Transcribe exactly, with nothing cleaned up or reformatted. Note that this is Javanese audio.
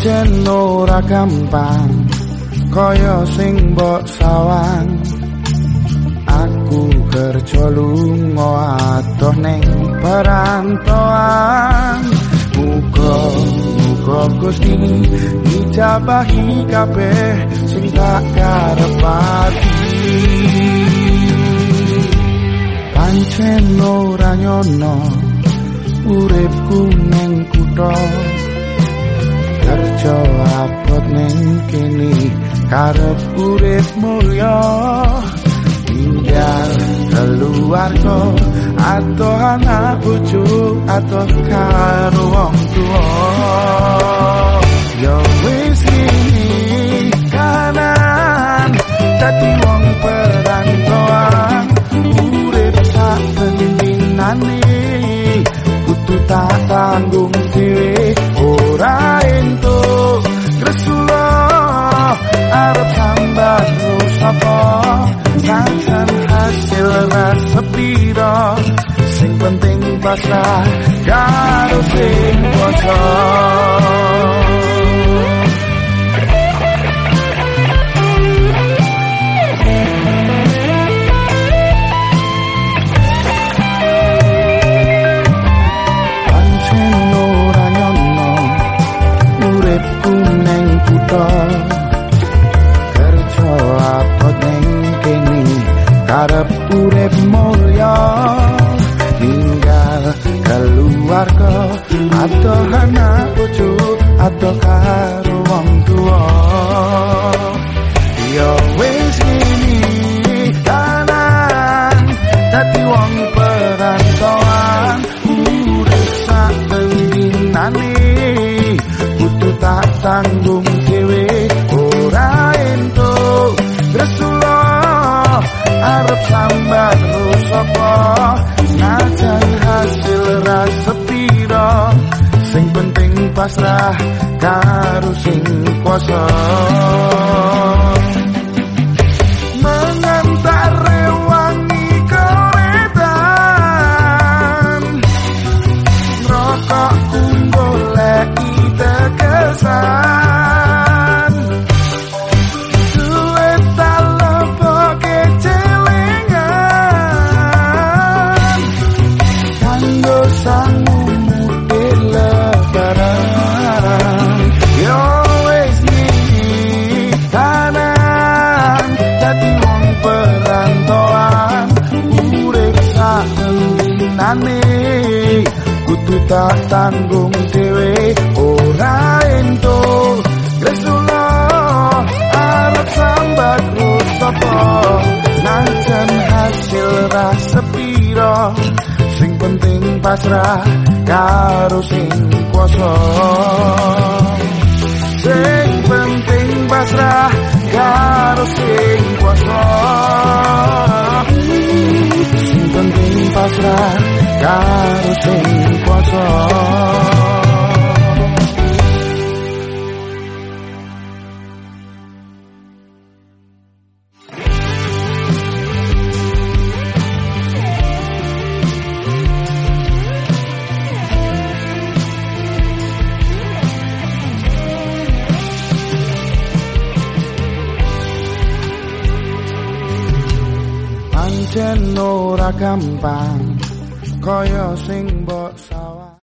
pancen ora gampang kaya sing mbok sawang. Aku kerja lunga adoh ning perantauan. Muga muga Gusti ijabahi kabeh sing tak karepati. Pancen ora nyono uripku ning kutha, kerja abot ning kene karep urip mulya. Tinggal keluarga atau anak bojo atau karo wong tuwa. Ya wis iki kanan dadi wong perantauan. Urip sak pendinane kudu tak tanggung dhewe, ora entuk gresula arep sambat sapa. Sangan hasil rasa pira, sing penting pasrah karo sing kuasa. Pancen ora nyono uripku ning kutha, kerja abot ning karep urip mulya. Tinggal keluarga atau anak bojo atau karo wong tuwa. Ya wis ngene kanan dadi wong perantauan. Urip sak pendinane kudu tak tanggung dhewe, ora entuk gresula arep sambat sapa. Najan hasil rasa pira, sing penting pasrah karo sing kuasa. Mengantar rewangi koretan, rokokku goleki tegesan. Duit tak lepoke celengan, kanggo sangu mude lebaran. Yo wis iki kanan dadi wong perantauan. Urip sak pendinane kudu tak tanggung dhewe, ora entuk gresula arep sambat sapa. Najan hasil rasa pira, sing penting pasrah karo sing kuasa. Sing penting pasrah karo sing kuasa. Sing penting pasrah karo sing kuasa. Pancen ora gampang kaya sing mbok